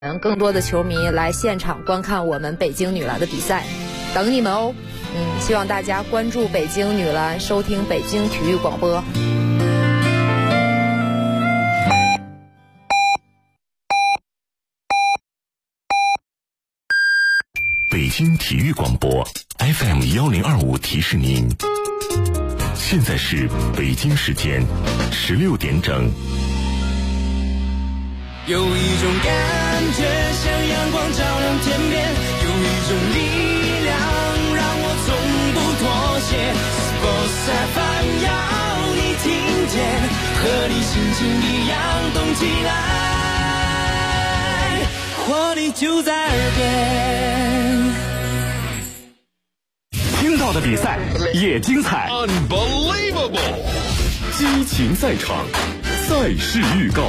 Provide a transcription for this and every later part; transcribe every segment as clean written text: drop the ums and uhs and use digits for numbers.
更多的球迷来现场观看我们北京女篮的比赛，等你们哦。希望大家关注北京女篮，收听北京体育广播。 北京体育广播 FM1025提示您，现在是北京时间16点整。 有一种感觉像阳光照亮天边，有一种力量让我从不妥协。Sports FM 要你听见，和你心情一样动起来，活力就在耳边。 听到的比赛也精彩 Unbelievable， 激情赛场，赛事预告。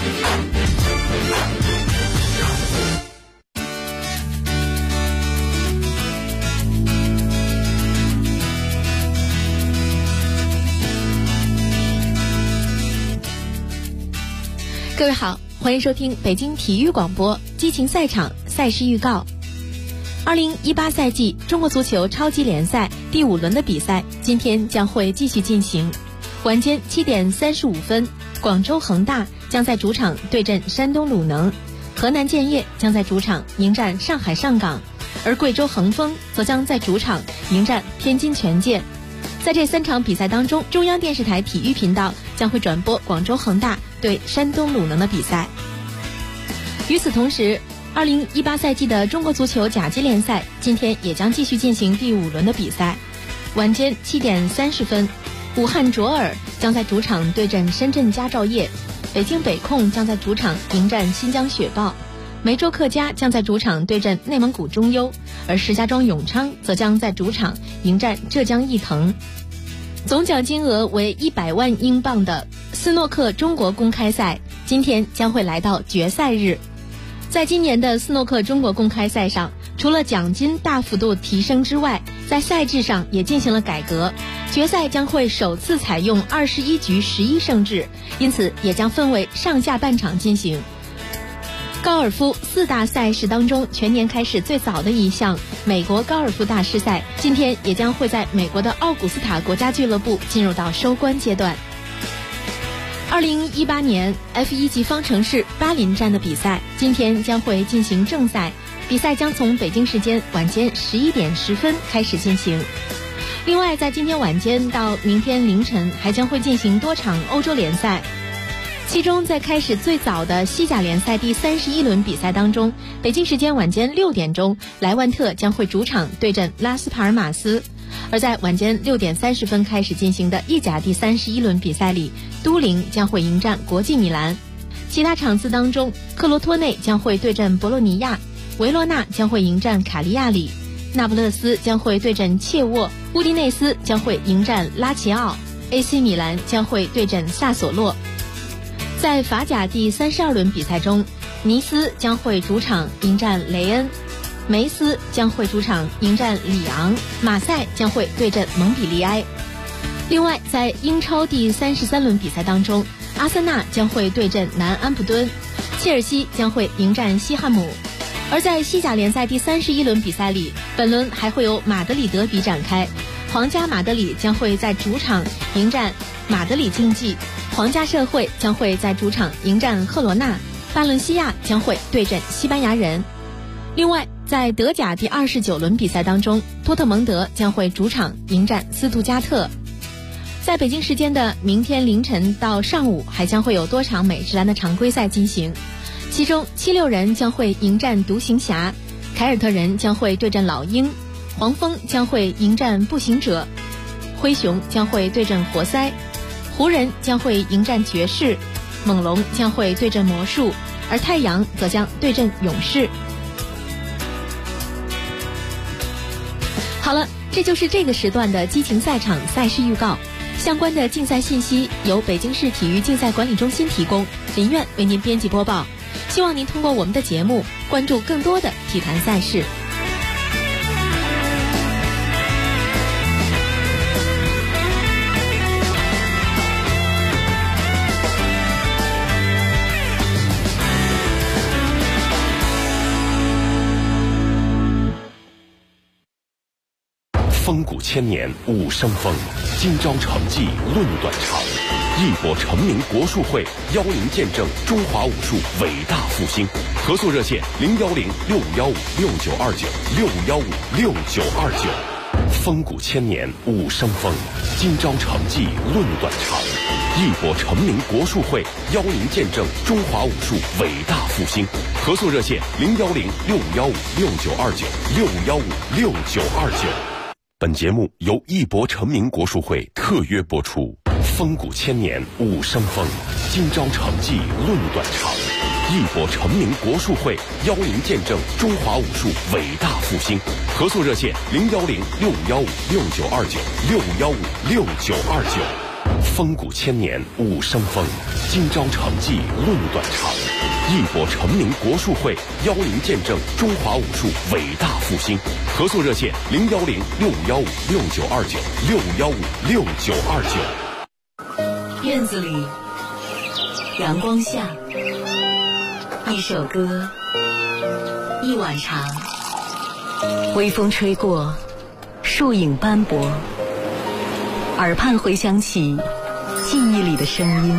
各位好，欢迎收听北京体育广播激情赛场赛事预告。2018赛季中国足球超级联赛第5轮的比赛今天将会继续进行。晚间7点35分，广州恒大将在主场对阵山东鲁能，河南建业将在主场迎战上海上港，而贵州恒丰则将在主场迎战天津权健。在这3场比赛当中，中央电视台体育频道将会转播广州恒大对山东鲁能的比赛。与此同时，2018赛季的中国足球甲级联赛今天也将继续进行第5轮的比赛。晚间7点30分，武汉卓尔将在主场对阵深圳佳兆业，北京北控将在主场迎战新疆雪豹，梅州客家将在主场对阵内蒙古中优，而石家庄永昌则将在主场迎战浙江毅腾。总奖金额为100万英镑的斯诺克中国公开赛今天将会来到决赛日。在今年的斯诺克中国公开赛上，除了奖金大幅度提升之外，在赛制上也进行了改革，决赛将会首次采用21局11胜制，因此也将分为上下半场进行。高尔夫4大赛事当中，全年开始最早的一项美国高尔夫大师赛，今天也将会在美国的奥古斯塔国家俱乐部进入到收官阶段。2018年 F1 级方程式巴林站的比赛今天将会进行正赛，比赛将从北京时间晚间11点10分开始进行。另外，在今天晚间到明天凌晨还将会进行多场欧洲联赛。其中在开始最早的西甲联赛第31轮比赛当中，北京时间晚间6点钟，莱万特将会主场对阵拉斯帕尔马斯。而在晚间6点30分开始进行的意甲第31轮比赛里，都灵将会迎战国际米兰。其他场次当中，克罗托内将会对阵博洛尼亚，维罗纳将会迎战卡利亚里，那不勒斯将会对阵切沃，乌迪内斯将会迎战拉齐奥， AC 米兰将会对阵萨索洛。在法甲第32轮比赛中，尼斯将会主场迎战雷恩，梅斯将会主场迎战里昂，马赛将会对阵蒙彼利埃。另外，在英超第33轮比赛当中，阿森纳将会对阵南安普敦，切尔西将会迎战西汉姆。而在西甲联赛第31轮比赛里，本轮还会有马德里德比展开，皇家马德里将会在主场迎战马德里竞技，皇家社会将会在主场迎战赫罗纳，巴伦西亚将会对阵西班牙人。另外，在德甲第29轮比赛当中，多特蒙德将会主场迎战斯图加特。在北京时间的明天凌晨到上午，还将会有多场美职篮的常规赛进行，其中76人将会迎战独行侠，凯尔特人将会对阵老鹰，黄蜂将会迎战步行者，灰熊将会对阵活塞，湖人将会迎战爵士，猛龙将会对阵魔术，而太阳则将对阵勇士。好了，这就是这个时段的激情赛场赛事预告。相关的竞赛信息由北京市体育竞赛管理中心提供，林苑为您编辑播报。希望您通过我们的节目关注更多的体坛赛事。 风骨千年武生风，今朝成绩论短长。义博成名国术会邀您见证中华武术伟大复兴。合作热线：61055929，61056929。风骨千年武生风，今朝成绩论短长。义博成名国术会邀您见证中华武术伟大复兴。合作热线：61056929，61056929。本节目由义博成名国术会特约播出。风骨千年武生风，今朝成绩论短长。义博成名国术会邀您见证中华武术伟大复兴。合作热线：61056929，61056929。风骨千年武生风，今朝成绩论短长。义博成名国术会邀您见证中华武术伟大复兴。合作热线：61056929，61056929。 院子里，阳光下，一首歌，一碗茶，微风吹过，树影斑驳，耳畔回响起记忆里的声音。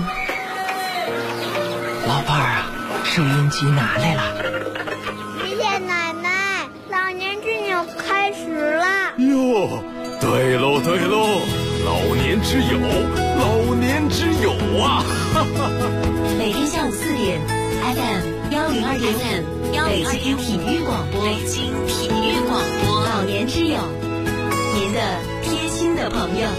老伴儿啊，收音机拿来了。 谢谢奶奶，老年之友开始了。 哟，对喽对喽，老年之友，老年之友啊！ 每天下午4点 FM 102.5，北京体育广播，北京体育广播，老年之友，您的贴心的朋友。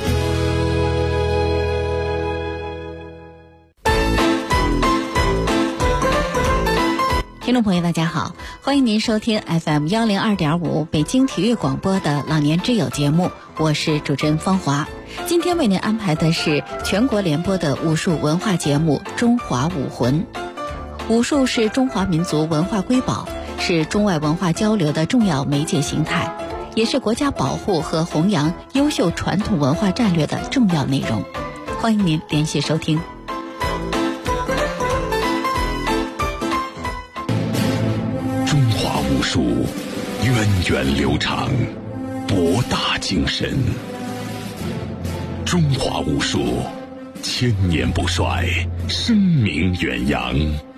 听众朋友大家好，欢迎您收听 FM 102.5北京体育广播的老年之友节目，我是主持人芳华。今天为您安排的是全国联播的武术文化节目《中华武魂》。武术是中华民族文化瑰宝，是中外文化交流的重要媒介形态，也是国家保护和弘扬优秀传统文化战略的重要内容。欢迎您连续收听。 中华武术源远流长，博大精深。中华武术千年不衰，声名远扬。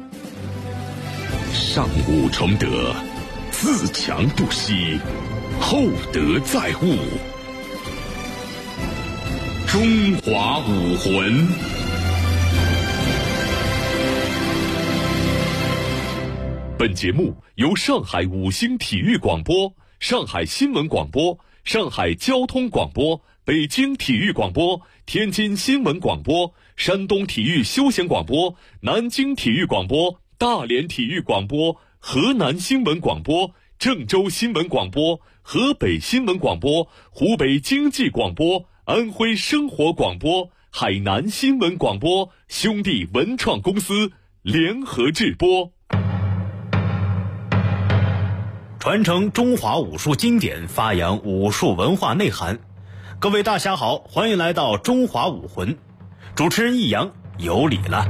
上武崇德，自强不息，厚德载物。中华武魂。本节目由上海五星体育广播、上海新闻广播、上海交通广播、北京体育广播、天津新闻广播、山东体育休闲广播、南京体育广播、大连体育广播、河南新闻广播、郑州新闻广播、河北新闻广播、湖北经济广播、安徽生活广播、海南新闻广播兄弟文创公司联合制播。 传承中华武术经典，发扬武术文化内涵。各位大侠好，欢迎来到中华武魂，主持人易阳有礼了。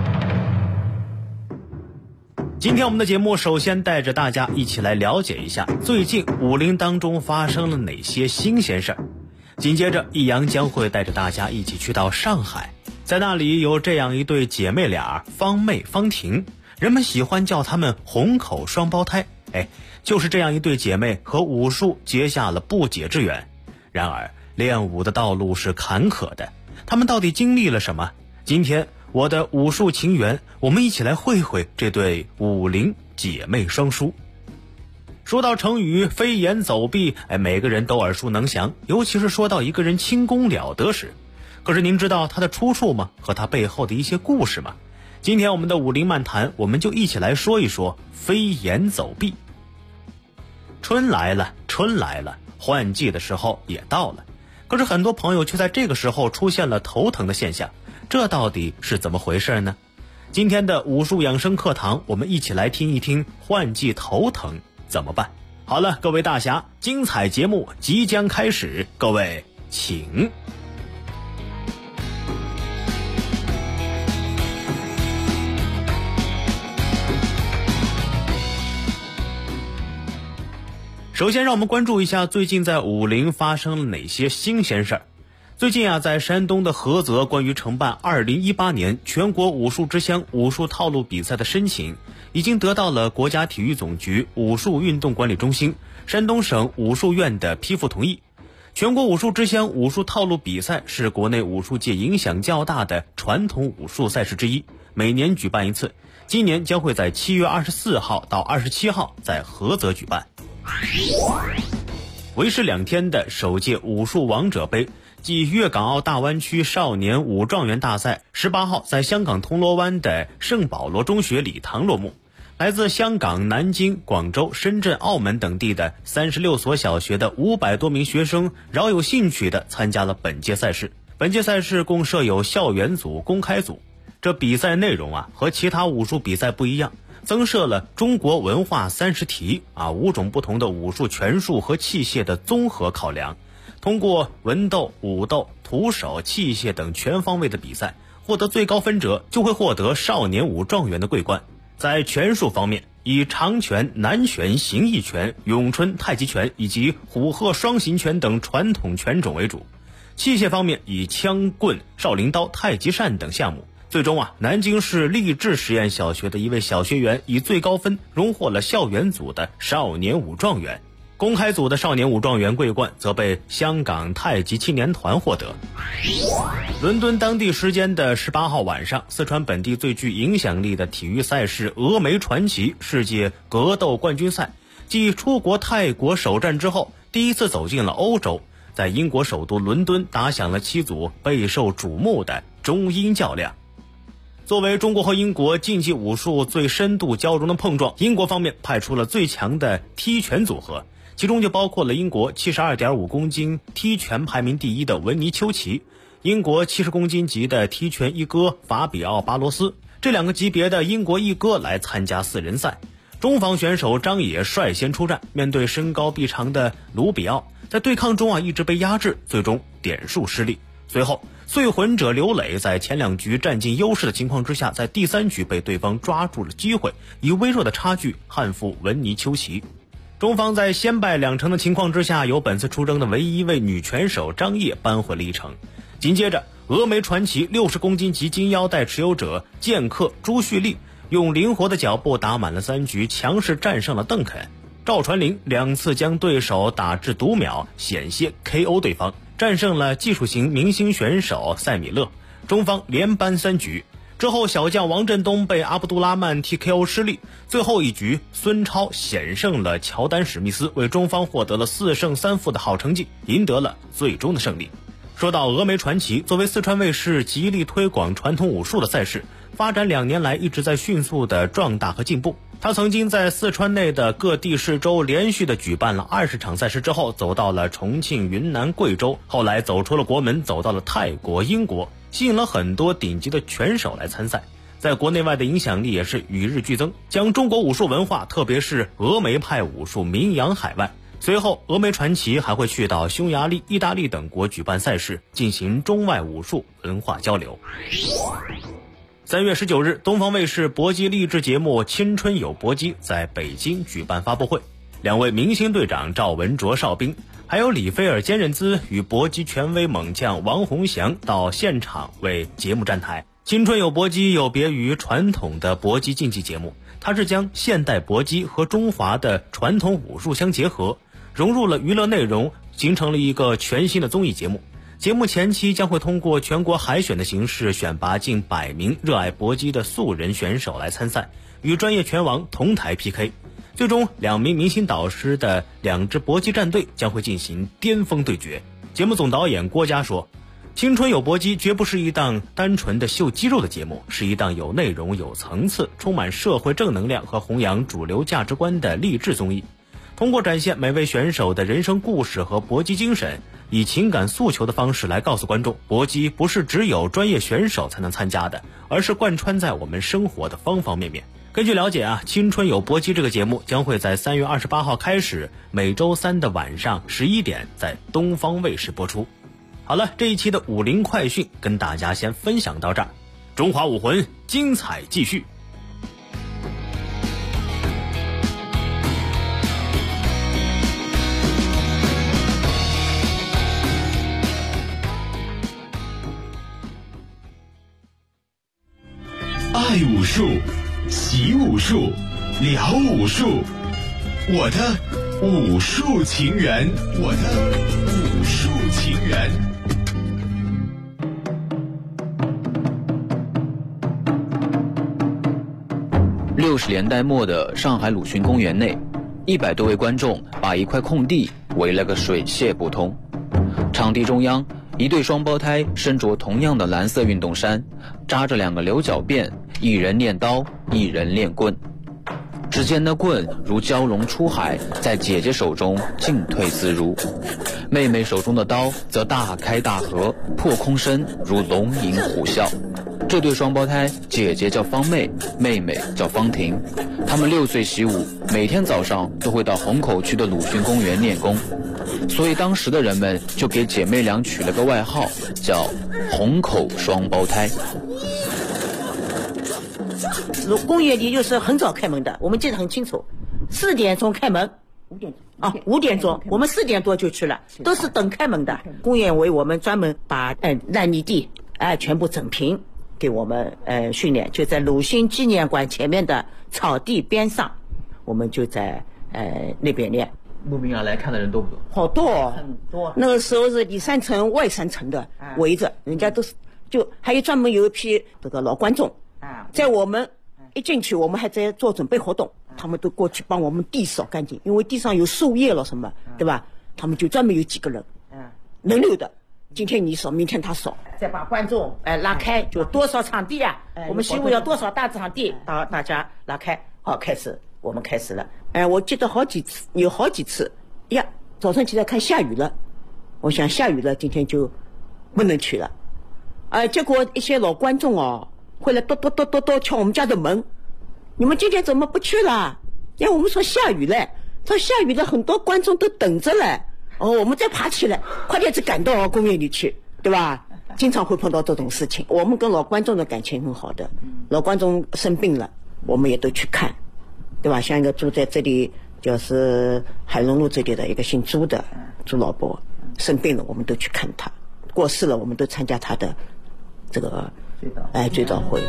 今天我们的节目首先带着大家一起来了解一下最近武林当中发生了哪些新鲜事儿。紧接着易阳将会带着大家一起去到上海，在那里有这样一对姐妹俩，方妹方婷，人们喜欢叫她们虹口双胞胎。就是这样一对姐妹和武术结下了不解之缘。然而练武的道路是坎坷的，她们到底经历了什么？今天我的武术情缘，我们一起来会会这对武林姐妹双姝。说到成语飞檐走壁，每个人都耳熟能详，尤其是说到一个人轻功了得时。可是您知道它的出处吗？和它背后的一些故事吗？今天我们的武林漫谈，我们就一起来说一说飞檐走壁。春来了，春来了，换季的时候也到了。可是很多朋友却在这个时候出现了头疼的现象，这到底是怎么回事呢？今天的武术养生课堂，我们一起来听一听换季头疼怎么办。好了，各位大侠，精彩节目即将开始，各位请。 首先让我们关注一下最近在武陵发生了哪些新鲜事儿。最近在山东的菏泽关于承办2018年全国武术之乡武术套路比赛的申请已经得到了国家体育总局武术运动管理中心、山东省武术院的批复同意。全国武术之乡武术套路比赛是国内武术界影响较大的传统武术赛事之一，每年举办一次，今年将会在7月24号到27号在菏泽举办。为时2天的首届武术王者杯暨粤港澳大湾区少年武状元大赛18号在香港铜锣湾的圣保罗中学礼堂落幕。来自香港、南京、广州、深圳、澳门等地的36所小学的500多名学生饶有兴趣地参加了本届赛事。本届赛事共设有校园组、公开组。这比赛内容和其他武术比赛不一样，增设了中国文化30题5种不同的武术拳术和器械的综合考量。通过文斗、武斗、徒手、器械等全方位的比赛，获得最高分者就会获得少年武状元的桂冠。在拳术方面，以长拳、南拳、形意拳、咏春、太极拳以及虎鹤双形拳等传统拳种为主。器械方面以枪棍、少林刀、太极扇等项目。最终南京市励志实验小学的一位小学员以最高分荣获了校园组的少年武状元。公开组的少年武状元桂冠则被香港太极青年团获得。伦敦当地时间的18号晚上，四川本地最具影响力的体育赛事峨眉传奇世界格斗冠军赛继出国泰国首战之后，第一次走进了欧洲，在英国首都伦敦打响了7组备受瞩目的中英较量。作为中国和英国竞技武术最深度交融的碰撞，英国方面派出了最强的踢拳组合，其中就包括了英国 72.5 公斤踢拳排名第一的文尼丘奇，英国70公斤级的踢拳一哥法比奥巴罗斯。这2个级别的英国一哥来参加4人赛。中方选手张野率先出战，面对身高臂长的卢比奥，在对抗中一直被压制，最终点数失利。随后碎魂者刘磊在前2局占尽优势的情况之下，在第3局被对方抓住了机会，以微弱的差距憾负文尼丘奇。中方在先败2成的情况之下，由本次出征的唯一一位女拳手张烨扳回了1城。紧接着峨眉传奇60公斤级金腰带持有者剑客朱旭丽用灵活的脚步打满了3局，强势战胜了邓肯。赵传林2次将对手打至读秒，险些 KO 对方，战胜了技术型明星选手塞米勒。中方连扳3局之后，小将王振东被阿卜杜拉曼 TKO 失利。最后一局，孙超险胜了乔丹史密斯，为中方获得了4胜3负的好成绩，赢得了最终的胜利。说到峨眉传奇，作为四川卫视极力推广传统武术的赛事，发展2年来一直在迅速的壮大和进步。他曾经在四川内的各地市州连续的举办了20场赛事之后，走到了重庆、云南、贵州，后来走出了国门，走到了泰国、英国，吸引了很多顶级的拳手来参赛，在国内外的影响力也是与日俱增，将中国武术文化，特别是峨眉派武术名扬海外。随后峨眉传奇还会去到匈牙利、意大利等国举办赛事，进行中外武术文化交流。3月19日，东方卫视搏击励志节目《青春有搏击》在北京举办发布会，2位明星队长赵文卓、邵兵，还有李菲尔、坚韧滋与搏击权威猛将王洪祥到现场为节目站台。青春有搏击有别于传统的搏击竞技节目，它是将现代搏击和中华的传统武术相结合，融入了娱乐内容，形成了一个全新的综艺节目。节目前期将会通过全国海选的形式选拔近100名热爱搏击的素人选手来参赛，与专业拳王同台 PK。最终2名明星导师的2支搏击战队将会进行巅峰对决。节目总导演郭嘉说，青春有搏击绝不是一档单纯的秀肌肉的节目，是一档有内容、有层次、充满社会正能量和弘扬主流价值观的励志综艺。通过展现每位选手的人生故事和搏击精神，以情感诉求的方式来告诉观众，搏击不是只有专业选手才能参加的，而是贯穿在我们生活的方方面面。根据了解青春有搏击这个节目将会在3月28号开始，每周3的晚上11点在东方卫视播出。好了，这一期的武林快讯跟大家先分享到这儿，中华武魂精彩继续。 武术，习武术，聊武术，我的武术情缘，我的武术情缘。 60年代末的上海鲁迅公园内，100多位观众把一块空地围了个水泄不通。场地中央，一对双胞胎身着同样的蓝色运动衫，扎着2个牛角辫，一人练刀，一人练棍。只见那棍如蛟龙出海，在姐姐手中进退自如；妹妹手中的刀则大开大合，破空声如龙吟虎啸。这对双胞胎，姐姐叫方妹，妹妹叫方婷。她们6岁习武，每天早上都会到虹口区的鲁迅公园练功，所以当时的人们就给姐妹俩取了个外号，叫虹口双胞胎。 公园里就是很早开门的，我们记得很清楚，4点钟开门，5点钟，我们4点多就去了，都是等开门的。公园为我们专门把烂泥地全部整平，给我们训练，就在鲁迅纪念馆前面的草地边上，我们就在那边练。 慕名而来看的人多不多？ 好多，很多。那个时候是里3层外3层的围着，人家都是就还有专门有一批这个老观众在我们一进去，我们还在做准备活动，他们都过去帮我们地扫干净，因为地上有树叶了什么，对吧？他们就专门有几个人，轮流的，今天你扫，明天他扫，再把观众拉开，就多少场地啊？我们习武要多少大场地，大家拉开，好，开始，我们开始了。我记得有好几次呀，早上起来看下雨了，我想下雨了，今天就不能去了，结果一些老观众会来咚敲我们家的门，你们今天怎么不去了？我们说下雨了，说下雨了，很多观众都等着了。我们再爬起来，快点子赶到公园里去，对吧？经常会碰到这种事情。我们跟老观众的感情很好的，老观众生病了，我们也都去看，对吧？像一个住在这里，就是海龙路这里的一个姓朱的朱老伯生病了，我们都去看他；过世了，我们都参加他的这个追悼会。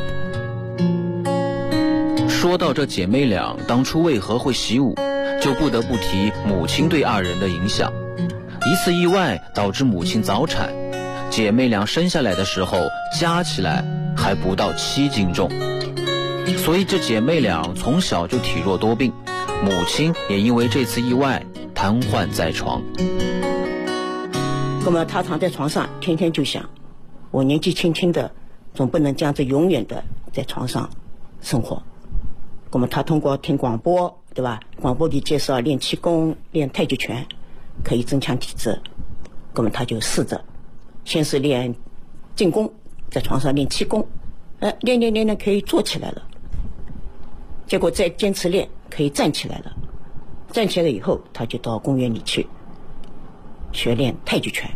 说到这姐妹俩当初为何会习武，就不得不提母亲对2人的影响。一次意外导致母亲早产，姐妹俩生下来的时候加起来还不到7斤重，所以这姐妹俩从小就体弱多病，母亲也因为这次意外瘫痪在床。 那么她躺在床上，天天就想，我年纪轻轻的，总不能这样子永远的在床上生活。那么她通过听广播，对吧？广播里介绍练气功、练太极拳可以增强体质，那么她就试着，先是练静功，在床上练气功，练可以坐起来了。结果再坚持练，可以站起来了。站起来以后，她就到公园里去学练太极拳。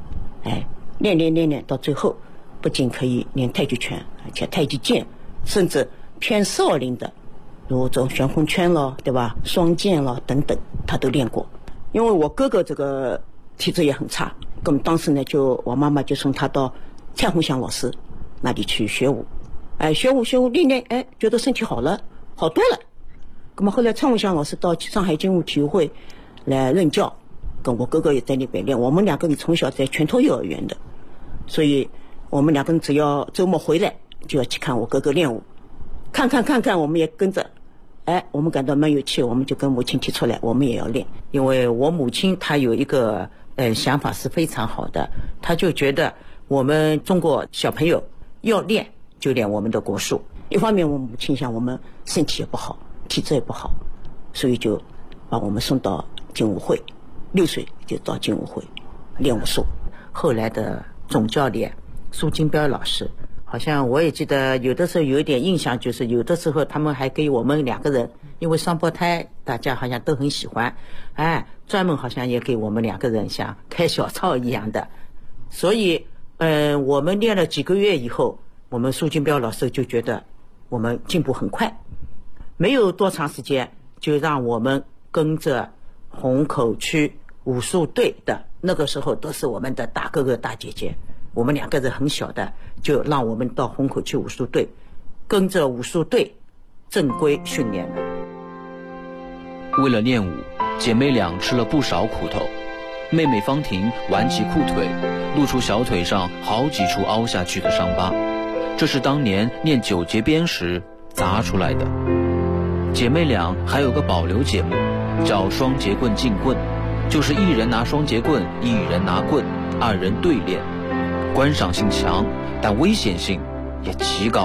练到最后，不仅可以练太极拳，而且太极剑，甚至偏少林的，如这种旋风圈了，对吧？双剑了等等，他都练过。因为我哥哥这个体质也很差，那么当时呢，我妈妈就送他到蔡洪祥老师那里去学武，学武练，觉得身体好了，好多了。那么后来蔡洪祥老师到上海精武体育会来任教，跟我哥哥也在那边练。我们2个人从小在拳头幼儿园的，所以我们2个人只要周末回来就要去看我哥哥练武，看，我们也跟着。我们感到蛮有趣，我们就跟母亲提出来，我们也要练。 因为我母亲她有一个想法是非常好的，她就觉得我们中国小朋友要练就练我们的国术。 一方面我母亲想我们身体也不好，体质也不好，所以就把我们送到精武会，6岁就到精武会练武术。 后来的总教练苏金彪老师，好像我也记得有的时候有一点印象，就是有的时候他们还给我们2个人，因为双胞胎大家好像都很喜欢，专门好像也给我们2个人像开小灶一样的。所以我们练了几个月以后，我们苏金彪老师就觉得我们进步很快，没有多长时间就让我们跟着虹口区武术队的，那个时候都是我们的大哥哥大姐姐，我们2个人很小的，就让我们到虹口区武术队跟着武术队正规训练了。 为了练武，姐妹俩吃了不少苦头。妹妹方婷挽起裤腿，露出小腿上好几处凹下去的伤疤，这是当年练9节鞭时砸出来的。姐妹俩还有个保留节目，叫双节棍竞棍，就是一人拿双节棍，一人拿棍，2人对练，观赏性强，但危险性也极高。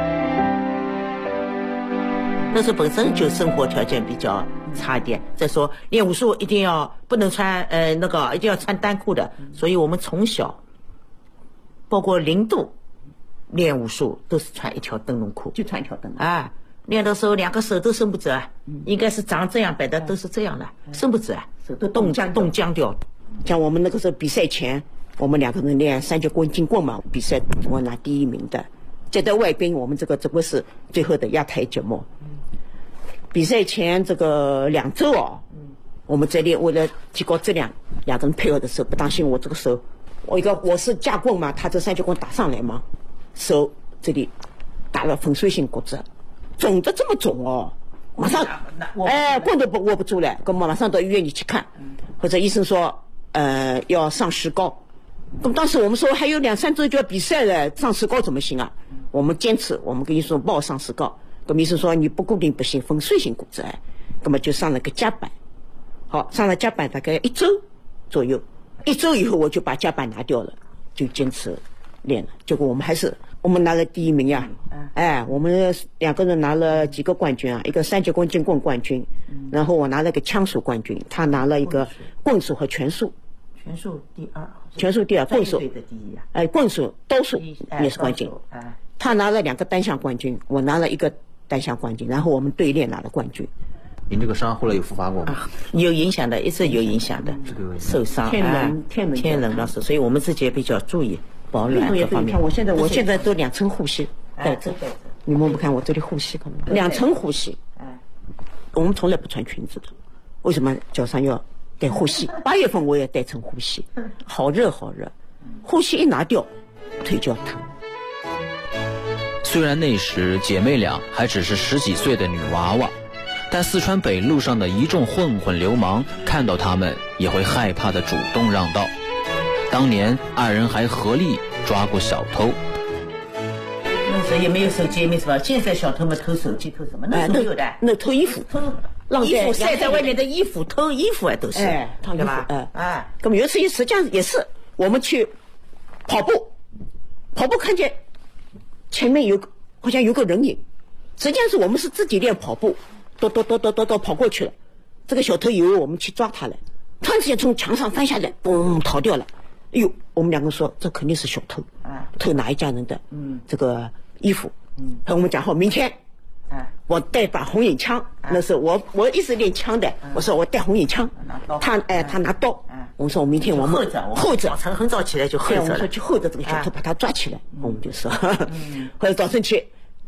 那时候本身就生活条件比较差一点，再说练武术一定要不能穿一定要穿单裤的，所以我们从小包括0度练武术都是穿一条灯笼裤， 就穿一条灯笼啊。练的时候2个手都伸不直啊，应该是长这样摆的都是这样的，伸不直啊，手都冻僵掉。 像我们那个时候比赛前，我们2个人练3节棍竞棍嘛，比赛我拿第1名的。接待外宾，我们这个是最后的压台节目。比赛前这个2周我们在练，为了提高质量，2个人配合的时候不当心我这个手，我是架棍嘛，他这3节棍打上来嘛，手这里打了粉碎性骨折，肿得这么肿马上棍都握不住了，马上到医院里去看，或者医生说要上石膏。那么当时我们说还有2-3周就要比赛了，上石膏怎么行啊？我们坚持，我们跟医生说不好上石膏。那么医生说你不固定不行，粉碎性骨折，那么就上了个夹板。好，上了夹板大概1周左右，1周以后我就把夹板拿掉了，就坚持练了。结果我们拿了第1名呀，我们2个人拿了几个冠军啊，一个3节棍竞棍冠军，然后我拿了个枪术冠军，他拿了一个棍术和拳术。 拳术第2， 拳术第2，棍术的第1啊。 棍术刀术也是冠军。他拿了2个单项冠军，我拿了1个单项冠军，然后我们队练拿了冠军。 您这个伤后来有复发过吗？ 有影响的，一直有影响的，受伤天冷当时，所以我们自己也比较注意保暖各方面。 我现在都2层护膝带着，你们不看我这里护膝可能2层护膝。我们从来不穿裙子的，为什么脚上要带护膝？8月份我也带层护膝，好热，护膝一拿掉，腿就要疼。 虽然那时姐妹俩还只是10几岁的女娃娃，但四川北路上的一众混混流氓看到他们也会害怕的主动让道。当年2人还合力抓过小偷。 那时候也没有手机，也没什么。现在小偷们偷手机偷什么？那时候有的， 那偷衣服， 衣服晒在外面的衣服，偷衣服都是， 对吧？那么有一次实际上也是我们去跑步看见前面好像有个人影，实际上是我们是自己练跑步，都跑过去了。这个小偷以为我们去抓他了，突然之间从墙上翻下来，嘣逃掉了。哎呦，我们2个说这肯定是小偷，偷哪一家人的这个衣服。和我们讲好明天，我带把红缨枪，那时候我一直练枪的，我说我带红缨枪，他拿刀。我们说明天我们候着， 很早起来就候着， 我们说去候着这个小偷，把他抓起来。我们就说，后来早晨去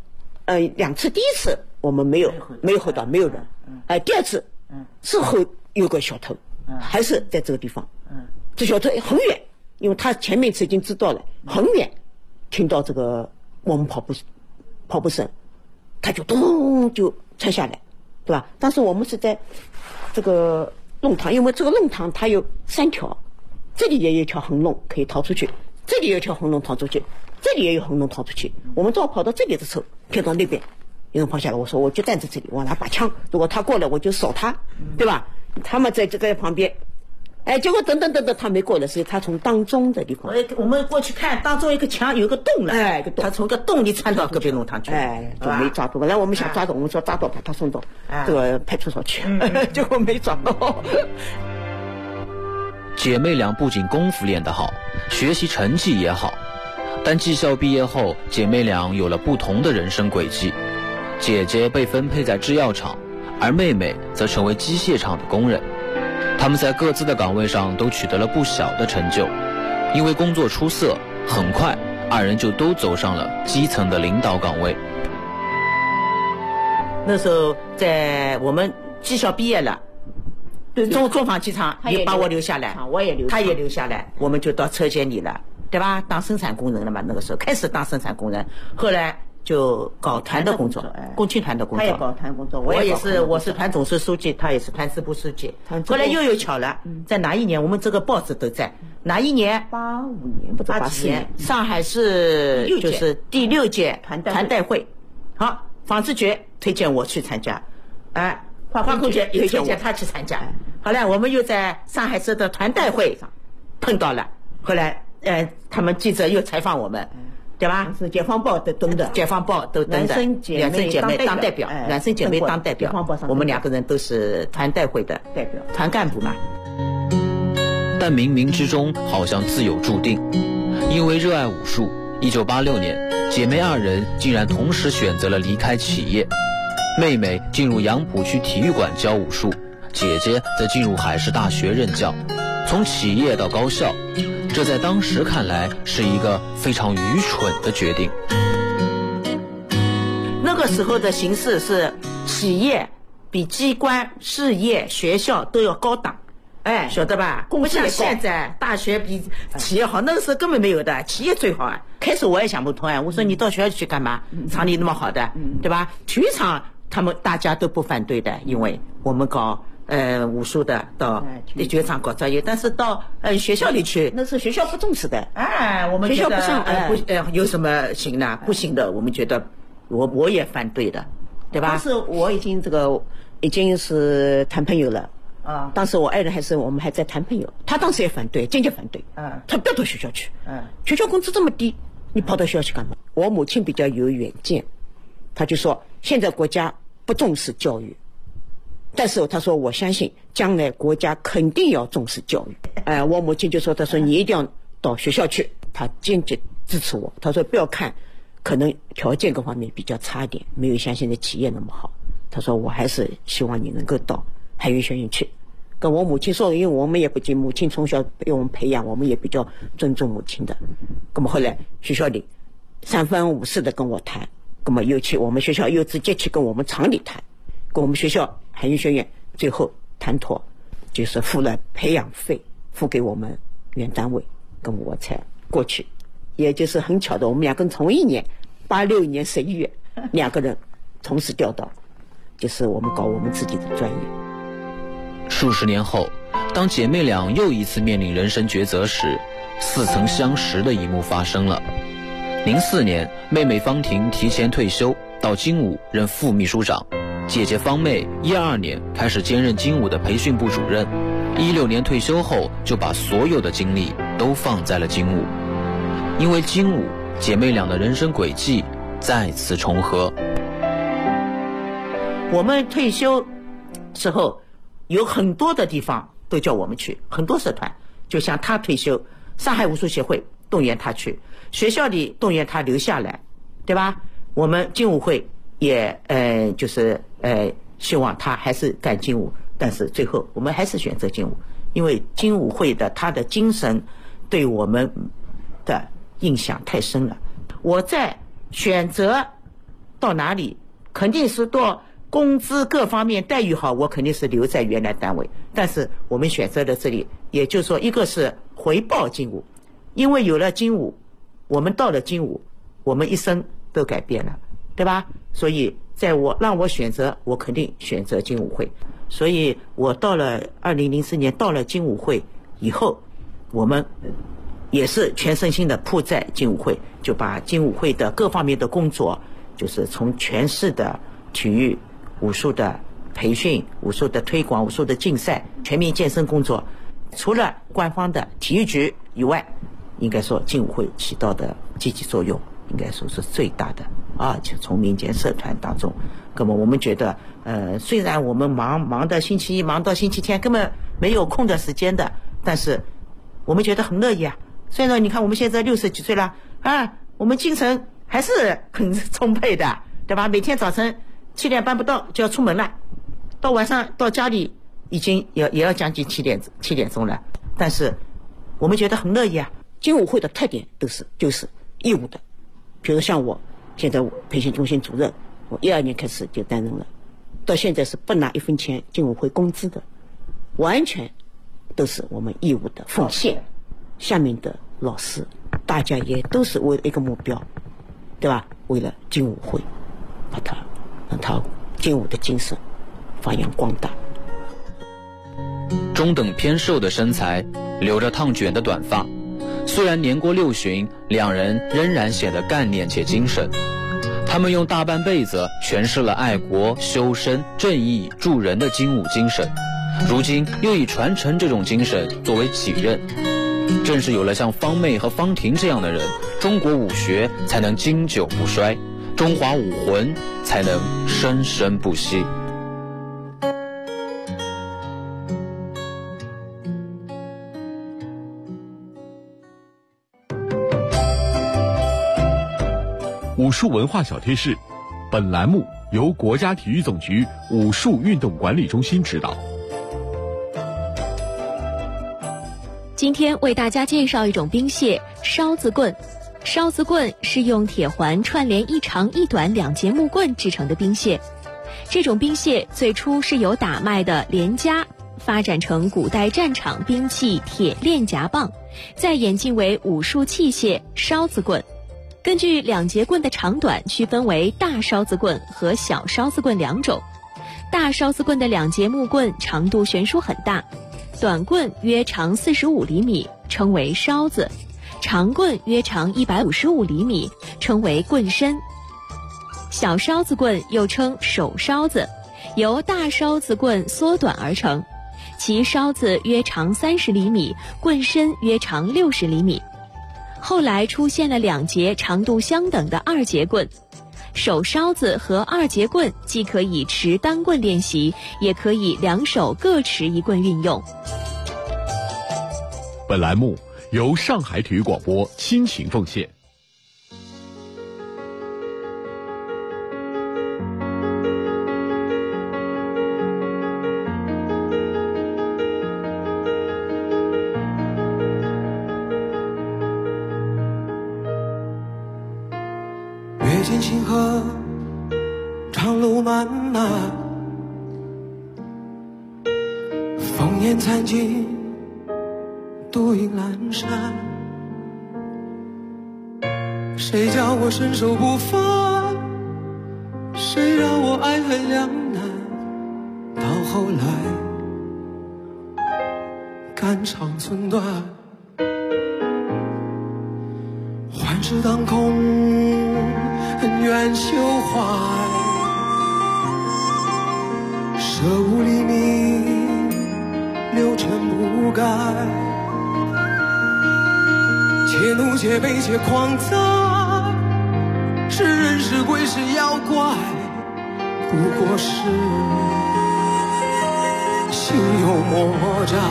，2次，第1次我们没有候到，没有人，第2次是后有个小偷，还是在这个地方，这小偷很远，因为他前面已经知道了，很远听到这个我们跑步声，他就咚就窜下来，对吧？当时我们是在这个弄堂，因为这个弄堂它有3条，这里也有一条横弄可以逃出去，这里也有一条横弄逃出去，这里也有横弄逃出去。我们正好跑到这里的时候，骗到那边，有人跑下来，我说我就站在这里，我拿把枪，如果他过来我就扫他，对吧？他们在旁边，结果等，他没过来，所以他从当中的地方， 我们过去看，当中一个墙有一个洞了，他从个洞里窜到隔壁弄堂去， 就没抓住。本来我们想抓到，我们说抓到把他送到这个派出所去，结果没抓到。 姐妹俩不仅功夫练得好，学习成绩也好，但技校毕业后，姐妹俩有了不同的人生轨迹。姐姐被分配在制药厂，而妹妹则成为机械厂的工人。他们在各自的岗位上都取得了不小的成就，因为工作出色，很快2人就都走上了基层的领导岗位。 那时候在我们技校毕业了，作坊机厂也把我留下来，他也留下来，我们就到车间里了，对吧？当生产工人了嘛。那个时候开始当生产工人，后来就搞团的工作，共青团的工作。 他也搞团工作， 我是团总支书记，他也是团支部书记。后来又有巧了，在哪一年我们这个报纸都在哪一年 ？85年不知道84年， 上海市就是第6届团代会。好，纺织局推荐我去参加，化工局也推荐他去参加。后来我们又在上海市的团代会上碰到了，后来他们记者又采访我们。对吧？ 是解放报都登的， 解放报都登的。两生姐妹当代表，两生姐妹当代表。我们2个人都是团代会的代表，团干部嘛。 但冥冥之中好像自有注定，因为热爱武术，1986年，姐妹2人竟然同时选择了离开企业。妹妹进入杨浦区体育馆教武术，姐姐则进入海事大学任教。从企业到高校，这在当时看来是一个非常愚蠢的决定。 那个时候的形势是企业比机关、事业、学校都要高档，晓得吧？不像现在大学比企业好，那个时候根本没有的，企业最好啊。开始我也想不通我说你到学校去干嘛？厂里那么好的，对吧？体育场他们大家都不反对的，因为我们搞武术的到体育场搞专业，但是到学校里去， 那是学校不重视的。 我们学校不上有什么行呢？不行的，我们觉得我也反对的，对吧？ 当时我已经是谈朋友了当时我爱人我们还在谈朋友，他当时也反对，坚决反对。他不要到学校去。学校工资这么低，你跑到学校去干嘛？我母亲比较有远见，他就说现在国家不重视教育。但是他说我相信将来国家肯定要重视教育。我母亲就说，他说你一定要到学校去，他坚决支持我。他说不要看可能条件各方面比较差一点，没有像现在企业那么好，他说我还是希望你能够到海运学院去。跟我母亲说，因为我们也不仅母亲从小被我们培养，我们也比较尊重母亲的。那么后来学校里3番5次的跟我谈，那么又去我们学校又直接去跟我们厂里谈，跟我们学校海运学院最后谈妥，就是付了培养费，付给我们原单位，跟我才过去。也就是很巧的，我们2个人同一年86年11月2个人同时调到，就是我们搞我们自己的专业。 数十年后，当姐妹俩又一次面临人生抉择时，似曾相识的一幕发生了。04年，妹妹方婷提前退休，到精武任副秘书长。姐姐方妹12年开始兼任精武的培训部主任，16年退休后就把所有的精力都放在了精武。因为精武，姐妹俩的人生轨迹再次重合。 我们退休之后有很多的地方都叫我们去，很多社团，就像他退休，上海武术协会动员他去，学校里动员他留下来，对吧？我们精武会也就是希望他还是干精武，但是最后我们还是选择精武，因为精武会的他的精神对我们的印象太深了。我在选择到哪里，肯定是到工资各方面待遇好，我肯定是留在原来单位，但是我们选择了这里，也就是说一个是回报精武，因为有了精武，我们到了精武，我们一生都改变了，对吧？所以让我选择，我肯定选择精武会。所以我到了2004年到了精武会以后，我们也是全身心的扑在精武会，就把精武会的各方面的工作，就是从全市的体育武术的培训、武术的推广、武术的竞赛、全民健身工作，除了官方的体育局以外，应该说精武会起到的积极作用应该说是最大的就从民间社团当中。那么我们觉得虽然我们忙到星期一忙到星期天根本没有空的时间的，但是我们觉得很乐意啊。虽然你看我们现在60几岁了我们精神还是很充沛的，对吧？每天早晨7点半不到就要出门了，到晚上到家里已经也要将近7点钟了，但是我们觉得很乐意啊。 精武会的特点就是义务的，比如像我现在培训中心主任，我12年开始就担任了，到现在是不拿1分钱精武会工资的，完全都是我们义务的奉献。下面的老师大家也都是为了一个目标，对吧？ 为了精武会，让他精武的精神发扬光大。 中等偏瘦的身材，留着烫卷的短发，虽然年过60，两人仍然显得干练且精神。他们用大半辈子诠释了爱国、修身、正义、助人的精武精神，如今又以传承这种精神作为己任。正是有了像方妹和方婷这样的人，中国武学才能经久不衰，中华武魂才能生生不息。 武术文化小贴士，本栏目由国家体育总局武术运动管理中心指导。 今天为大家介绍一种兵械——烧子棍。烧子棍是用铁环串联一长一短2节木棍制成的兵械。这种兵械最初是由打麦的连夹发展成古代战场兵器铁链夹棒，再演进为武术器械烧子棍。根据2节棍的长短区分为大烧子棍和小烧子棍2种。大烧子棍的2节木棍长度悬殊很大，短棍约长45厘米，称为烧子；长棍约长155厘米，称为棍身。小烧子棍又称手烧子，由大烧子棍缩短而成，其烧子约长30厘米，棍身约长60厘米。后来出现了2节长度相等的2节棍，手烧子和2节棍既可以持单棍练习，也可以2手各持1棍运用。 本栏目由上海体育广播倾情奉献。 阅尽星河，长路漫漫，烽烟残尽，独影阑珊。谁叫我身手不凡？谁让我爱恨两难？到后来，肝肠寸断，幻世当空，恩怨休怀。舍吾黎明，六尘不改。且怒且悲且狂哉，是人是鬼是妖怪，不过是心有魔债。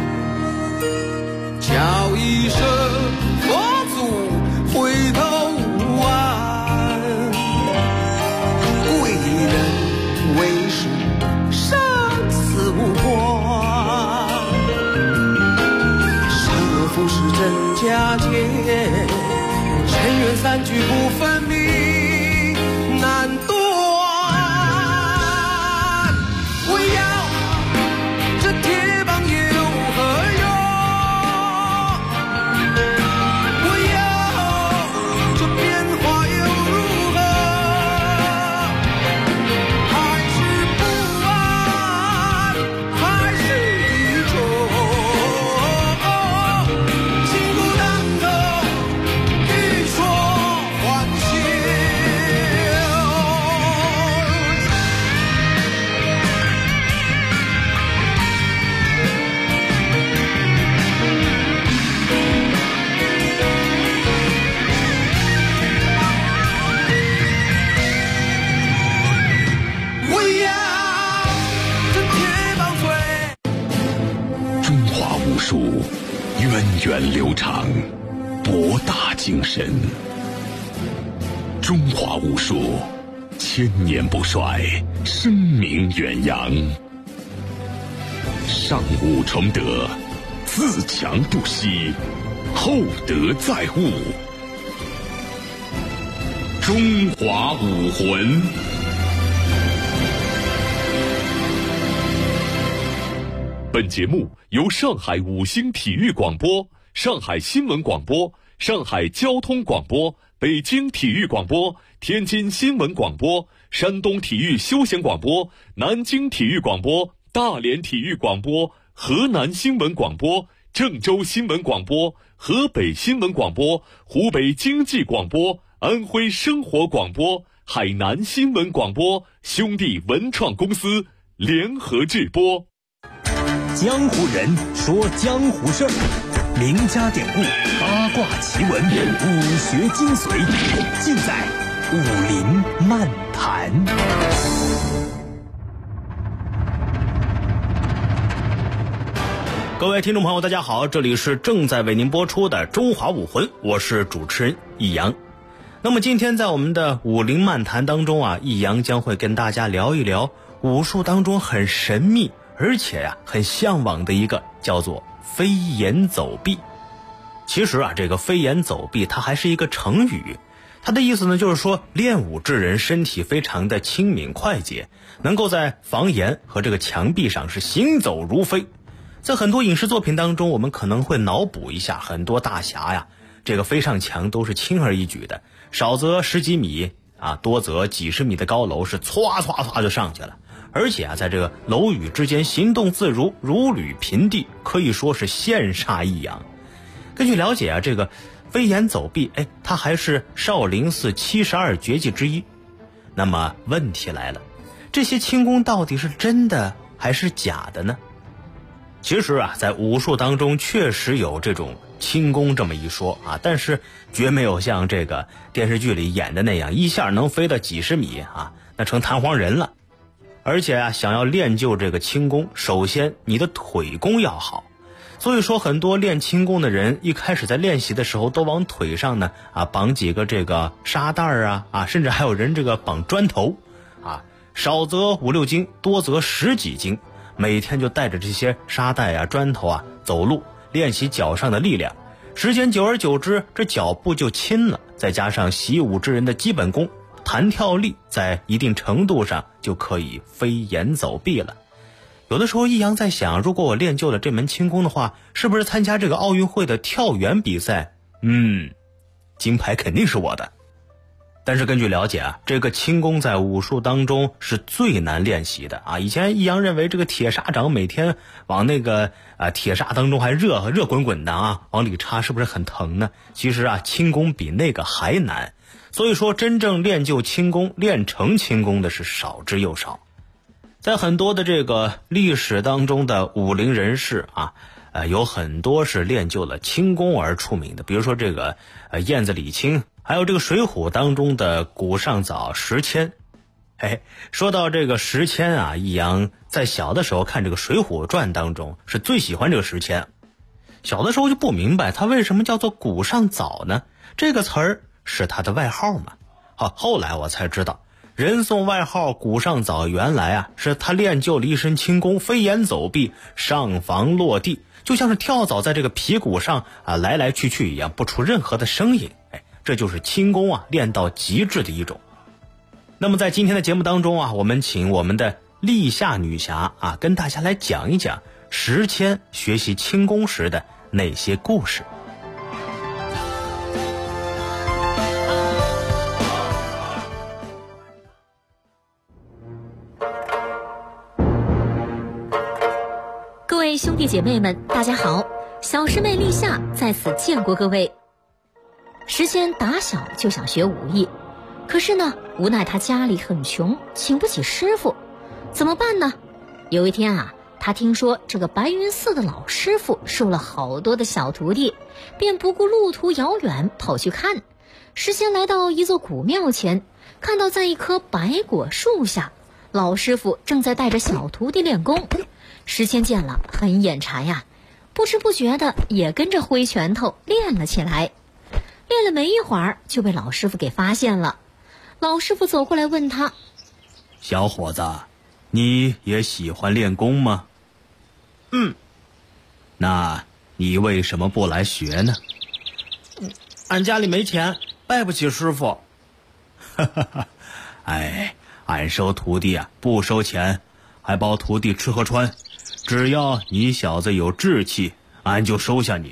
叫一声佛祖回头望，贵人为师生死无关，善恶浮世真假界，尘缘三聚不分明难断。我要这铁棒有何用？我要这变化又如何？还是不安，还是一种辛苦当头，欲说还休。我要这铁棒锤。 中华武术源远流长，博大精深。中华武术千年不衰，声名远扬。上武崇德，自强不息，厚德载物。中华武魂。 本节目由上海五星体育广播、上海新闻广播、上海交通广播北京体育广播、天津新闻广播、山东体育休闲广播、南京体育广播、大连体育广播、河南新闻广播、郑州新闻广播、河北新闻广播、湖北经济广播、安徽生活广播、海南新闻广播兄弟文创公司联合制播。 江湖人说江湖事儿，名家典故、八卦奇闻、武学精髓，尽在武林漫谈。 各位听众朋友大家好，这里是正在为您播出的中华武魂，我是主持人易阳。那么今天在我们的武林漫谈当中啊，易阳将会跟大家聊一聊武术当中很神秘而且很向往的一个叫做飞檐走壁。其实这个飞檐走壁它还是一个成语，它的意思呢就是说练武之人身体非常的轻敏快捷，能够在房檐和这个墙壁上是行走如飞。在很多影视作品当中，我们可能会脑补一下，很多大侠这个飞上墙都是轻而易举的，少则10几米多则几十米的高楼是唰唰唰就上去了。而且在这个楼宇之间行动自如，如履平地，可以说是羡煞异样。根据了解这个飞檐走壁它还是少林寺72绝技之一。那么问题来了，这些轻功到底是真的还是假的呢？其实在武术当中确实有这种轻功这么一说但是绝没有像这个电视剧里演的那样一下能飞到几十米那成弹簧人了。而且想要练就这个轻功，首先你的腿功要好。所以说很多练轻功的人一开始在练习的时候都往腿上呢绑几个这个沙袋甚至还有人这个绑砖头少则5、6斤，多则10几斤，每天就带着这些沙袋砖头走路，练习脚上的力量。时间久而久之，这脚步就轻了，再加上习武之人的基本功，弹跳力在一定程度上就可以飞檐走壁了。有的时候易阳在想，如果我练就了这门轻功的话，是不是参加这个奥运会的跳远比赛金牌肯定是我的。但是根据了解这个轻功在武术当中是最难练习的以前易阳认为这个铁砂掌每天往那个铁砂当中还热滚滚的往里插，是不是很疼呢？其实轻功比那个还难。所以说真正练就轻功、练成轻功的是少之又少。在很多的这个历史当中的武林人士有很多是练就了轻功而出名的，比如说这个燕子李青，还有这个水浒当中的古上早石阡。说到这个石阡易阳在小的时候看这个水浒传当中是最喜欢这个石阡。小的时候就不明白他为什么叫做古上早呢？这个词儿是他的外号嘛？后来我才知道，人送外号古上早原来是他练就了一身轻功，飞檐走壁，上房落地，就像是跳蚤在这个皮鼓上来来去去一样，不出任何的声音。这就是轻功练到极致的一种。那么在今天的节目当中我们请我们的立夏女侠跟大家来讲一讲石阡学习轻功时的那些故事。 各位兄弟姐妹们大家好，小师妹立夏在此见过各位。石阡打小就想学武艺，可是呢无奈他家里很穷，请不起师傅，怎么办呢？有一天他听说这个白云寺的老师傅收了好多的小徒弟，便不顾路途遥远跑去看。石阡来到一座古庙前，看到在一棵白果树下，老师傅正在带着小徒弟练功。石阡见了很眼馋不知不觉的也跟着挥拳头练了起来。练了没一会儿就被老师傅给发现了。老师傅走过来问他： 小伙子，你也喜欢练功吗？那你为什么不来学呢？ 俺家里没钱，拜不起师傅。 俺收徒弟不收钱，还包徒弟吃喝穿，只要你小子有志气，俺就收下你。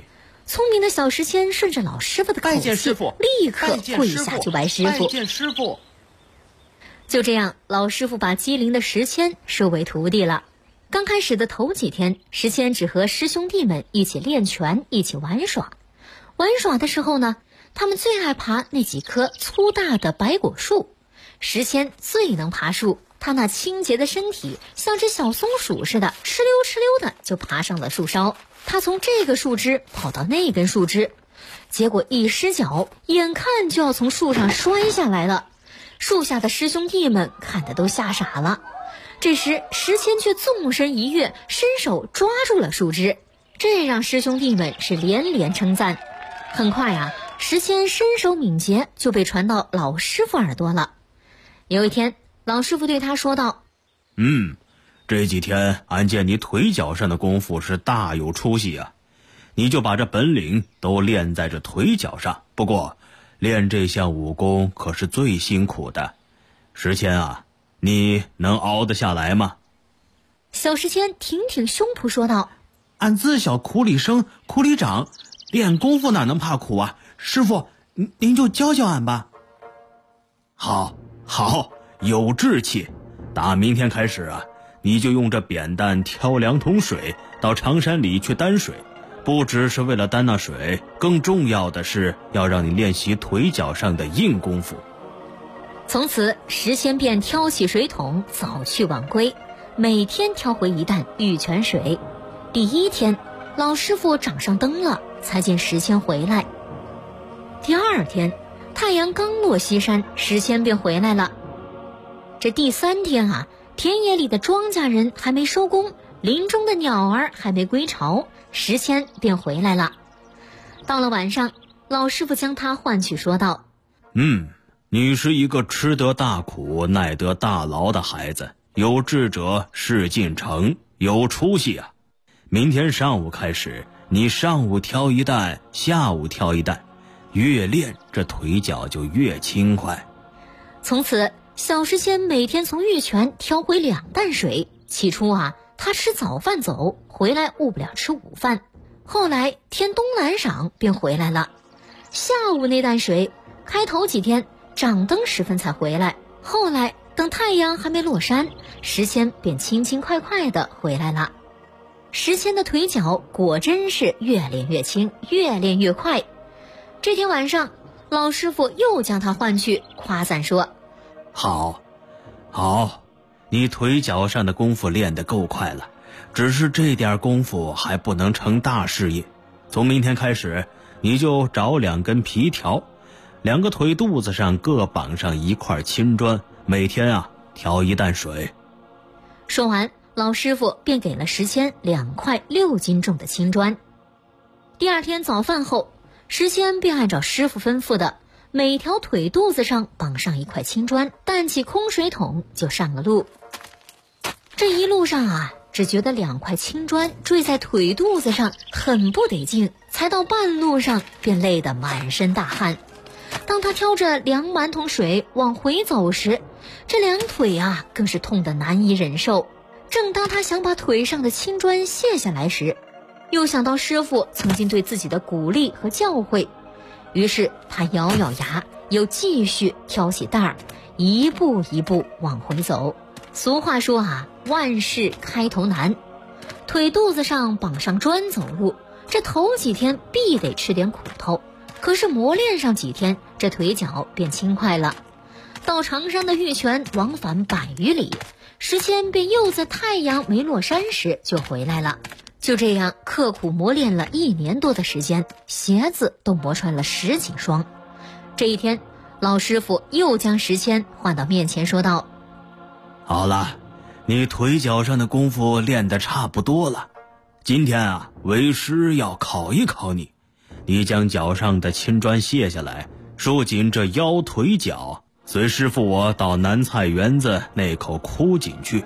聪明的小石阡顺着老师傅的口气，立刻跪下就拜师傅。 拜见师傅。 就这样，老师傅把机灵的石阡收为徒弟了。刚开始的头几天，石阡只和师兄弟们一起练拳，一起玩耍。玩耍的时候呢，他们最爱爬那几棵粗大的白果树。石阡最能爬树，他那清洁的身体像只小松鼠似的，哧溜哧溜的就爬上了树梢。他从这个树枝跑到那根树枝，结果一失脚，眼看就要从树上摔下来了。树下的师兄弟们看得都吓傻了。这时石阡却纵身一跃，伸手抓住了树枝，这让师兄弟们是连连称赞。很快啊，石阡身手敏捷，就被传到老师傅耳朵了。有一天，老师傅对他说道： 这几天俺见你腿脚上的功夫是大有出息啊，你就把这本领都练在这腿脚上。不过练这项武功可是最辛苦的，石阡啊，你能熬得下来吗？ 小石阡挺挺胸脯说道： 俺自小苦里生苦里长，练功夫哪能怕苦啊？师傅，您就教教俺吧。好，有志气。打明天开始啊，你就用这扁担挑2桶水到长山里去担水，不只是为了担那水，更重要的是要让你练习腿脚上的硬功夫。 从此石阡便挑起水桶，早去晚归，每天挑回1担玉泉水。第1天，老师傅掌上灯了，才见石阡回来。第2天，太阳刚落西山，石阡便回来了。这第3天啊，田野里的庄稼人还没收工，林中的鸟儿还没归巢，石阡便回来了。到了晚上，老师傅将他唤去说道： 你是一个吃得大苦耐得大劳的孩子，有志者事竟成，有出息啊。明天上午开始，你上午挑1担，下午挑1担，越练这腿脚就越轻快。 从此小石阡每天从玉泉挑回2担水。起初啊，他吃早饭走，回来误不了吃午饭。后来天东蓝晌便回来了。下午那担水，开头几天掌灯时分才回来，后来等太阳还没落山，石阡便轻轻快快地回来了。石阡的腿脚果真是越练越轻，越练越快。这天晚上，老师傅又将他唤去，夸赞说： 好，你腿脚上的功夫练得够快了，只是这点功夫还不能成大事业。从明天开始，你就找2根皮条，2个腿肚子上各绑上1块青砖，每天啊挑1担水。 说完，老师傅便给了石阡2块6斤重的青砖。第2天早饭后，石阡便按照师傅吩咐的，每条腿肚子上绑上1块青砖，担起空水桶就上了路。这一路上啊，只觉得2块青砖坠在腿肚子上很不得劲，才到半路上便累得满身大汗。当他挑着2满桶水往回走时，这2腿啊更是痛得难以忍受。正当他想把腿上的青砖卸下来时，又想到师傅曾经对自己的鼓励和教诲，于是他咬咬牙，又继续挑起担儿，一步一步往回走。俗话说啊，万事开头难，腿肚子上绑上砖走路，这头几天必得吃点苦头，可是磨练上几天，这腿脚便轻快了。到长山的玉泉往返100余里，石阡便又在太阳没落山时就回来了。就这样刻苦磨练了1年多的时间，鞋子都磨穿了10几双。这一天，老师傅又将石阡唤到面前说道： 好了，你腿脚上的功夫练得差不多了，今天啊，为师要考一考你。你将脚上的青砖卸下来，束紧这腰腿脚，随师傅我到南菜园子那口枯井去。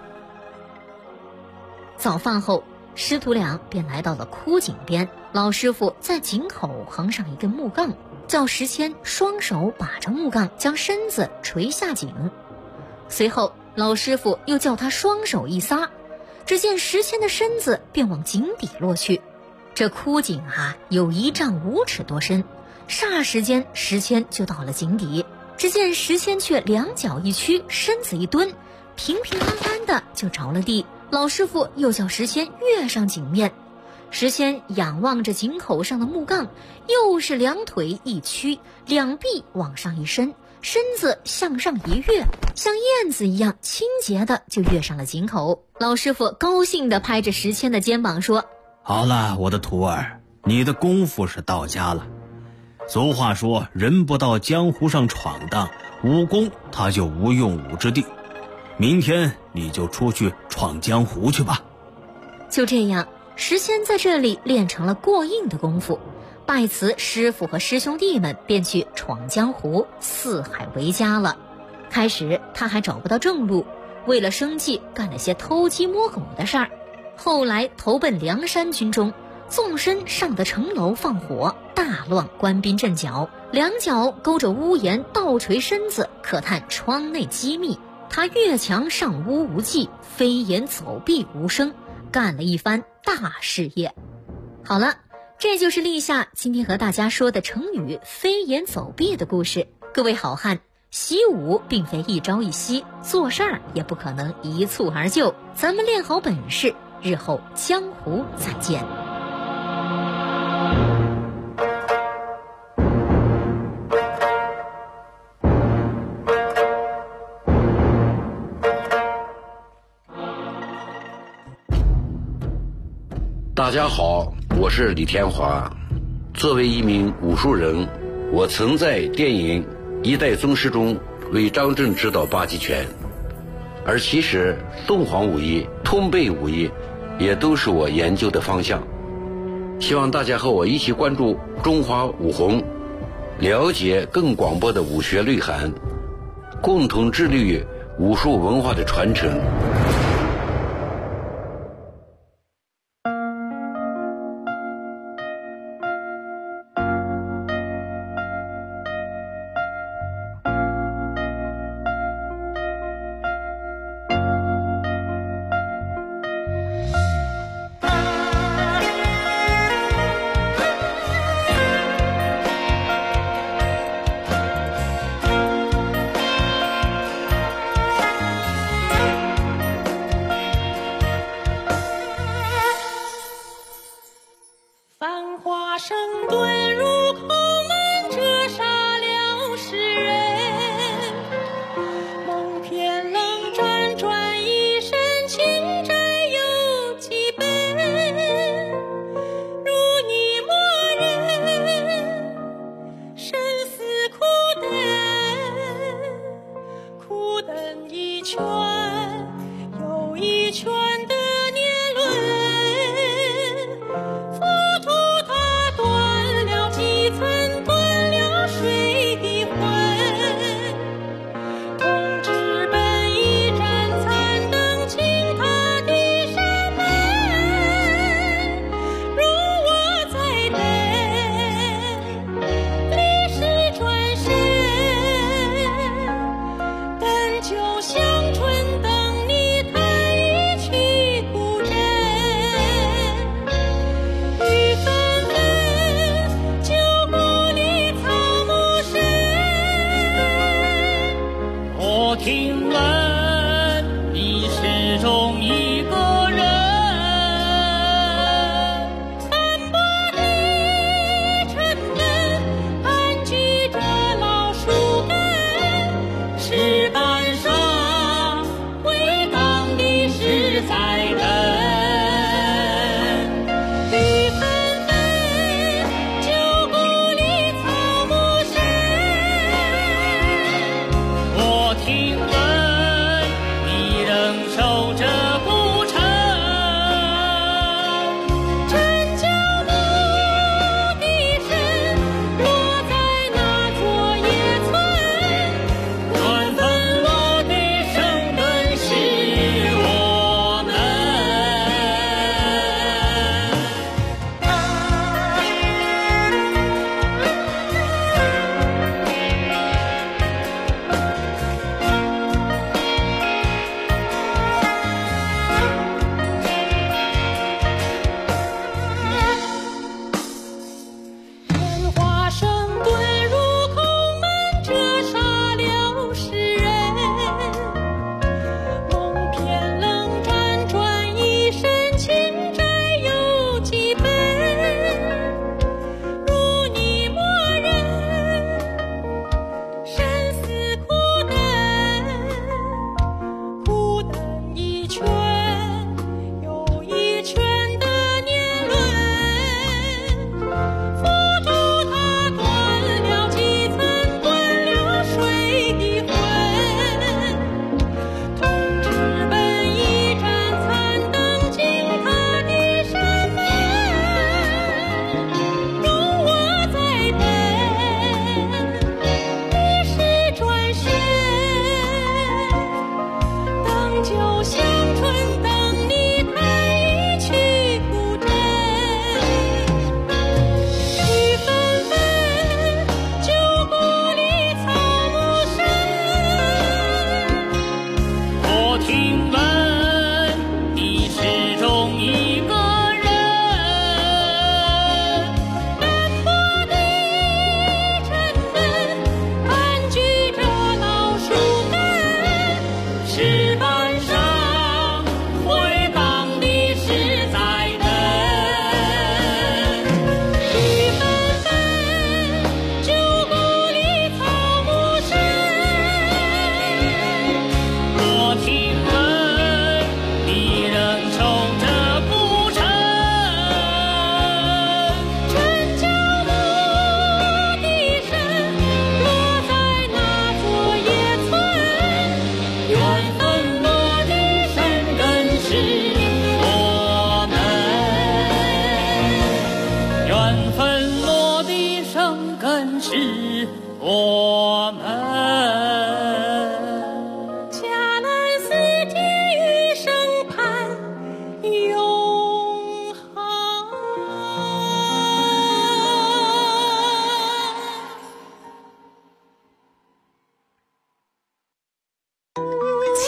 早饭后，师徒俩便来到了枯井边。老师傅在井口横上一根木杠，叫石阡双手把着木杠，将身子垂下井。随后老师傅又叫他双手一撒，只见石阡的身子便往井底落去。 这枯井啊，有1丈5尺多深，霎时间石阡就到了井底。只见石阡却2脚一屈，身子一蹲，平平安安的就着了地。老师傅又叫石阡跃上井面，石阡仰望着井口上的木杠，又是2腿一屈，2臂往上一伸，身子向上一跃，像燕子一样轻捷的就跃上了井口。老师傅高兴地拍着石阡的肩膀说： 好了，我的徒儿，你的功夫是到家了。俗话说，人不到江湖上闯荡，武功他就无用武之地。明天你就出去闯江湖去吧。 就这样，石阡在这里练成了过硬的功夫，拜辞师傅和师兄弟们，便去闯江湖，四海为家了。开始他还找不到正路，为了生计干了些偷鸡摸狗的事儿。后来投奔梁山军中，纵身上的城楼放火，大乱官兵阵脚，2脚勾着屋檐，倒垂身子，可探窗内机密。他越墙上屋无忌，飞檐走壁无声，干了一番大事业。好了，这就是立夏今天和大家说的成语飞檐走壁的故事。各位好汉，习武并非一朝一夕，做事儿也不可能一蹴而就，咱们练好本事，日后江湖再见。 大家好，我是李天华。作为一名武术人，我曾在电影《一代宗师》中为张震指导8极拳，而其实凤凰武艺、通背武艺也都是我研究的方向。希望大家和我一起关注中华武红，了解更广博的武学内涵，共同致力于武术文化的传承。 浮屠它断了筋。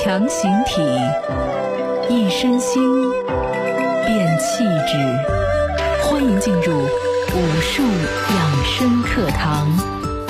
强形体，一身轻，变气质。欢迎进入武术养生课堂。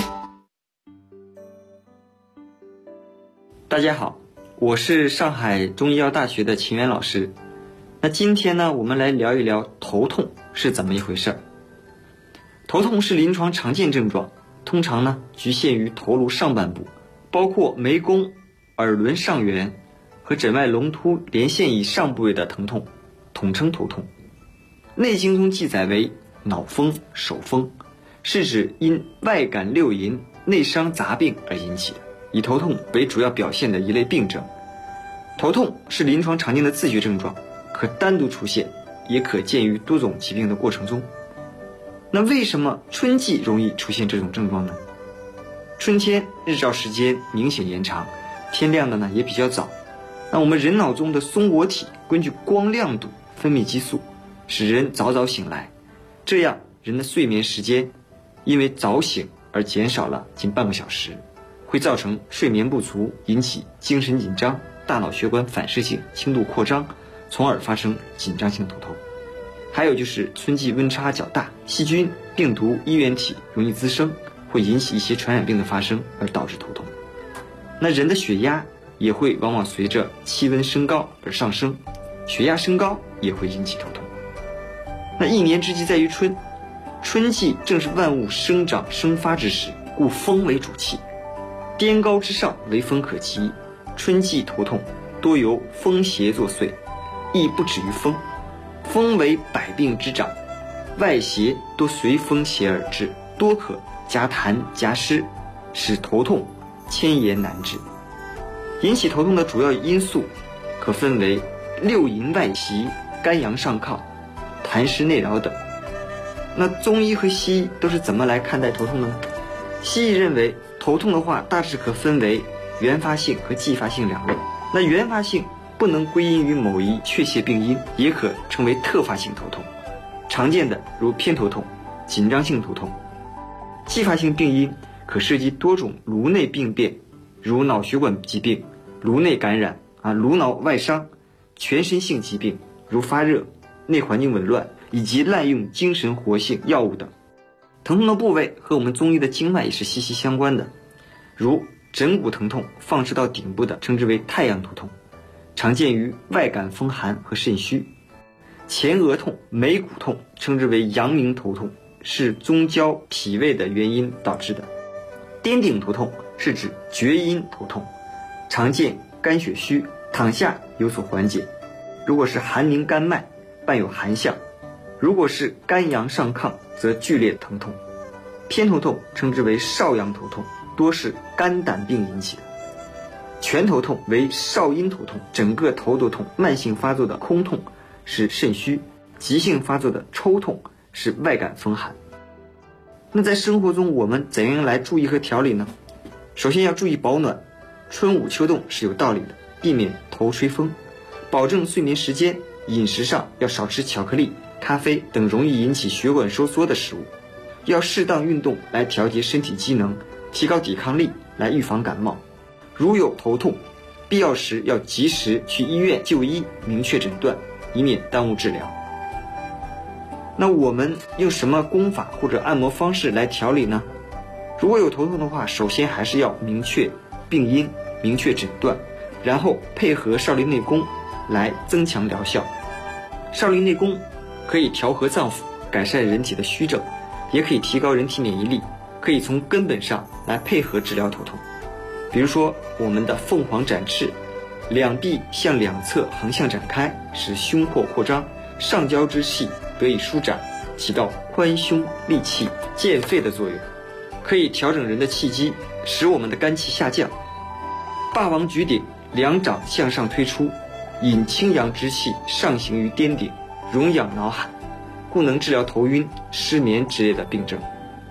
大家好，我是上海中医药大学的秦源老师。那今天呢，我们来聊一聊头痛是怎么一回事儿。头痛是临床常见症状，通常呢局限于头颅上半部，包括眉弓、耳轮上缘和枕外龙突连线以上部位的疼痛，统称头痛。内经中记载为脑风、手风，是指因外感六淫、内伤杂病而引起的，以头痛为主要表现的一类病症。头痛是临床常见的自觉症状，可单独出现，也可见于多种疾病的过程中。那为什么春季容易出现这种症状呢？春天日照时间明显延长，天亮的呢也比较早。那我们人脑中的松果体根据光亮度分泌激素，使人早早醒来，这样人的睡眠时间因为早醒而减少了近半个小时，会造成睡眠不足，引起精神紧张，大脑血管反射性轻度扩张，从而发生紧张性头痛。还有就是春季温差较大，细菌、病毒、衣原体容易滋生，会引起一些传染病的发生，而导致头痛。那人的血压也会往往随着气温升高而上升，血压升高也会引起头痛。那一年之计在于春，春季正是万物生长生发之时，故风为主气，颠高之上为风可及。春季头痛多由风邪作祟，亦不止于风。风为百病之长，外邪多随风邪而至，多可夹痰夹湿，使头痛千言难治。引起头痛的主要因素可分为六淫外袭、肝阳上亢、痰湿内扰等。那中医和西医都是怎么来看待头痛的呢？西医认为头痛的话大致可分为原发性和继发性两类。那原发性不能归因于某一确切病因，也可称为特发性头痛，常见的如偏头痛、紧张性头痛。继发性病因可涉及多种颅内病变，如脑血管疾病、颅内感染、颅脑外伤、全身性疾病，如发热、内环境紊乱，以及滥用精神活性药物等。疼痛的部位和我们中医的经脉也是息息相关的，如枕骨疼痛放射到顶部的称之为太阳头痛，常见于外感风寒和肾虚。前额痛、眉骨痛称之为阳明头痛，是中焦脾胃的原因导致的。颠顶头痛是指厥阴头痛，常见肝血虚，躺下有所缓解。如果是寒凝肝脉，伴有寒象；如果是肝阳上亢，则剧烈疼痛。偏头痛称之为少阳头痛，多是肝胆病引起的。全头痛为少阴头痛，整个头都痛，慢性发作的空痛是肾虚，急性发作的抽痛是外感风寒。那在生活中我们怎样来注意和调理呢？首先要注意保暖，春捂秋冻是有道理的，避免头吹风，保证睡眠时间。饮食上要少吃巧克力、咖啡等容易引起血管收缩的食物，要适当运动来调节身体机能，提高抵抗力来预防感冒。如有头痛，必要时要及时去医院就医，明确诊断，以免耽误治疗。那我们用什么功法或者按摩方式来调理呢？如果有头痛的话，首先还是要明确病因，明确诊断，然后配合少林内功来增强疗效。少林内功可以调和脏腑，改善人体的虚症，也可以提高人体免疫力，可以从根本上来配合治疗头痛。比如说我们的凤凰展翅，两臂向两侧横向展开，使胸廓扩张，上焦之气得以舒展，起到宽胸利气、健肺的作用，可以调整人的气机，使我们的肝气下降。霸王举鼎，两掌向上推出，引清阳之气上行于颠顶，荣养脑海，故能治疗头晕、失眠之类的病症。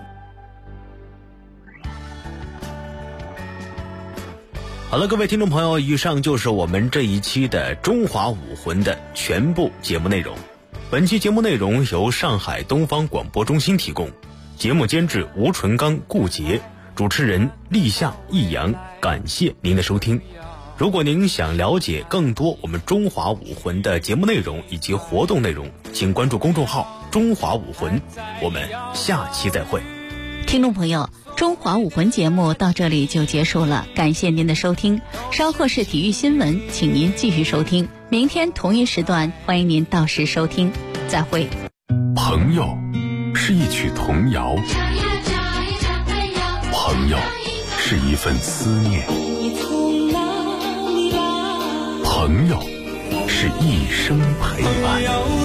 好了，各位听众朋友，以上就是我们这一期的中华武魂的全部节目内容。本期节目内容由上海东方广播中心提供，节目监制吴纯刚、顾杰，主持人立夏、易阳。感谢您的收听。 如果您想了解更多我们中华武魂的节目内容以及活动内容，请关注公众号中华武魂。我们下期再会。 听众朋友，中华武魂节目到这里就结束了，感谢您的收听。稍后是体育新闻，请您继续收听。明天同一时段，欢迎您到时收听。再会。 朋友是一曲童谣，朋友是一份思念，朋友是一生陪伴。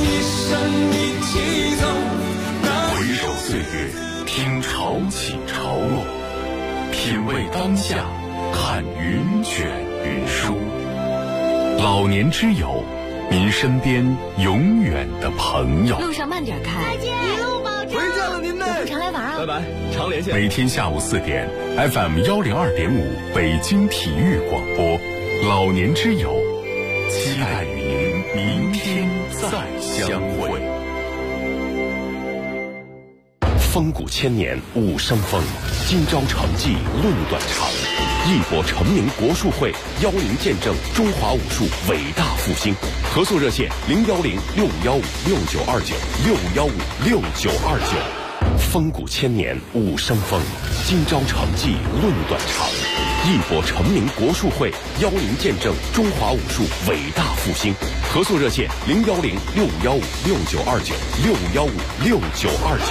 回首岁月，听潮起潮落，品味当下，看云卷云舒。老年之友，您身边永远的朋友。 路上慢点开， 再见，一路保重。 回见了您呢， 有空常来玩啊！ 拜拜，常联系。 每天下午4点 ，FM 102.5北京体育广播，老年之友，期待与您明天再相会。风骨千年武生风，今朝成绩论短长。一博成名国术会邀您见证中华武术伟大复兴。合作热线：010-6515-6929，615-6929。风骨千年武生风，今朝成绩论短长。一博成名国术会邀您见证中华武术伟大复兴。合作热线：010-6515-6929，615-6929。